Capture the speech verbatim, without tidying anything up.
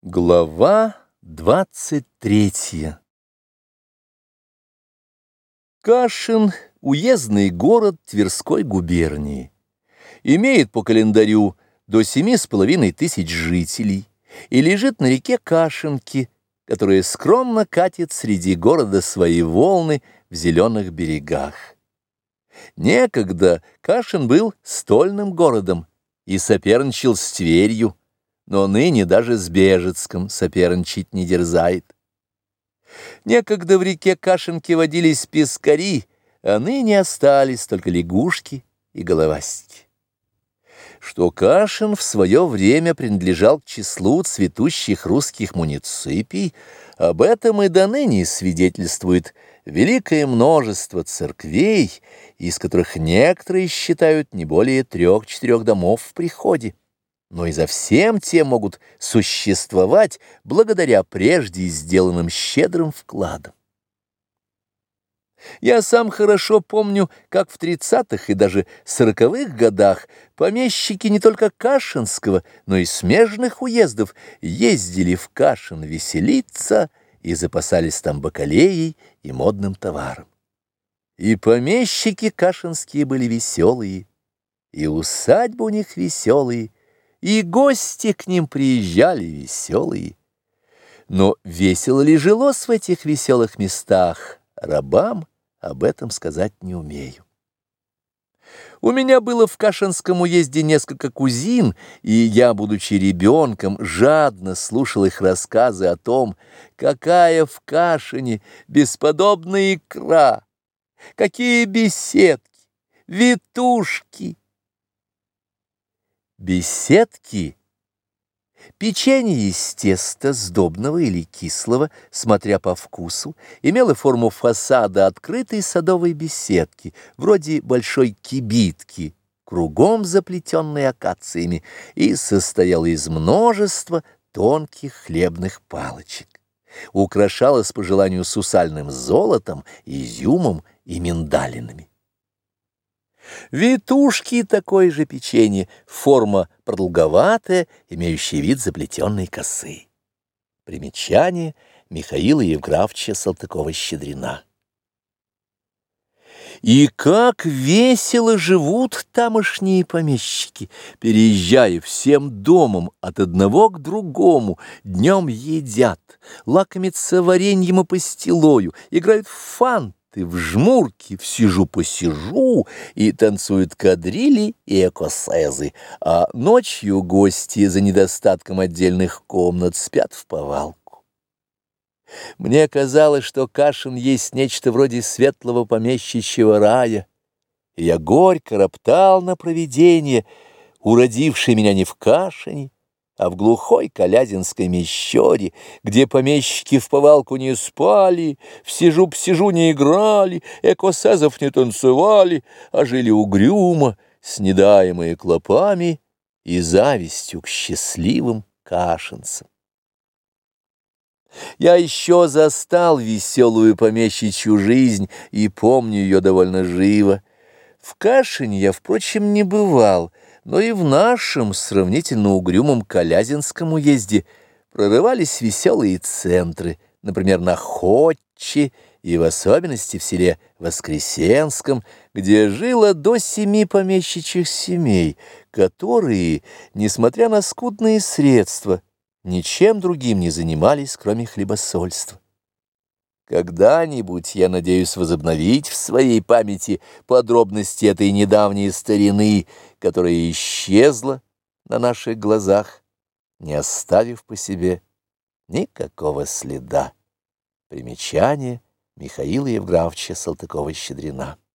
Глава двадцать третья. Кашин — уездный город Тверской губернии. Имеет по календарю до семи с половиной тысяч жителей и лежит на реке Кашинки, которая скромно катит среди города свои волны в зеленых берегах. Некогда Кашин был стольным городом и соперничал с Тверью, но ныне даже с Бежецком соперничать не дерзает. Некогда в реке Кашинки водились пескари, а ныне остались только лягушки и головастики. Что Кашин в свое время принадлежал к числу цветущих русских муниципий, об этом и до ныне свидетельствует великое множество церквей, из которых некоторые считают не более трех-четырех домов в приходе. Но и за всем те могут существовать благодаря прежде сделанным щедрым вкладам. Я сам хорошо помню, как в тридцатых и даже сороковых годах помещики не только Кашинского, но и смежных уездов ездили в Кашин веселиться и запасались там бакалеей и модным товаром. И помещики кашинские были веселые, и усадьбы у них веселые, и гости к ним приезжали веселые. Но весело ли жилось в этих веселых местах рабам, об этом сказать не умею. У меня было в Кашинском уезде несколько кузин, и я, будучи ребенком, жадно слушал их рассказы о том, какая в Кашине бесподобная икра, какие беседки, витушки. Беседки — печенье из теста, сдобного или кислого, смотря по вкусу, имело форму фасада открытой садовой беседки, вроде большой кибитки, кругом заплетенной акациями, и состояло из множества тонких хлебных палочек. Украшалось по желанию сусальным золотом, изюмом и миндалинами. Витушки — такое же печенье, форма продолговатая, имеющая вид заплетенной косы. Примечание Михаила Евграфовича Салтыкова-Щедрина. И как весело живут тамошние помещики, переезжая всем домом от одного к другому, днем едят, лакомятся вареньем и пастилою, играют в фанты, в жмурки, в сижу-посижу, и танцуют кадрили и экосезы, а ночью гости за недостатком отдельных комнат спят вповалку. Мне казалось, что Кашин есть нечто вроде светлого помещичьего рая, и я горько роптал на провидение, уродившее меня не в Кашине, а в глухой Калязинской мещере, где помещики вповалку не спали, в сижу-посижу не играли, экосезов не танцевали, а жили угрюмо, снедаемые клопами и завистью к счастливым кашинцам. Я еще застал веселую помещичью жизнь и помню ее довольно живо. В Кашине я, впрочем, не бывал, но и в нашем сравнительно угрюмом Калязинском уезде прорывались веселые центры, например, на Ходче и в особенности в селе Воскресенском, где жило до семи помещичьих семей, которые, несмотря на скудные средства, ничем другим не занимались, кроме хлебосольства. Когда-нибудь я надеюсь возобновить в своей памяти подробности этой недавней старины, которая исчезла на наших глазах, не оставив по себе никакого следа. Примечание Михаила Евграфовича Салтыкова-Щедрина.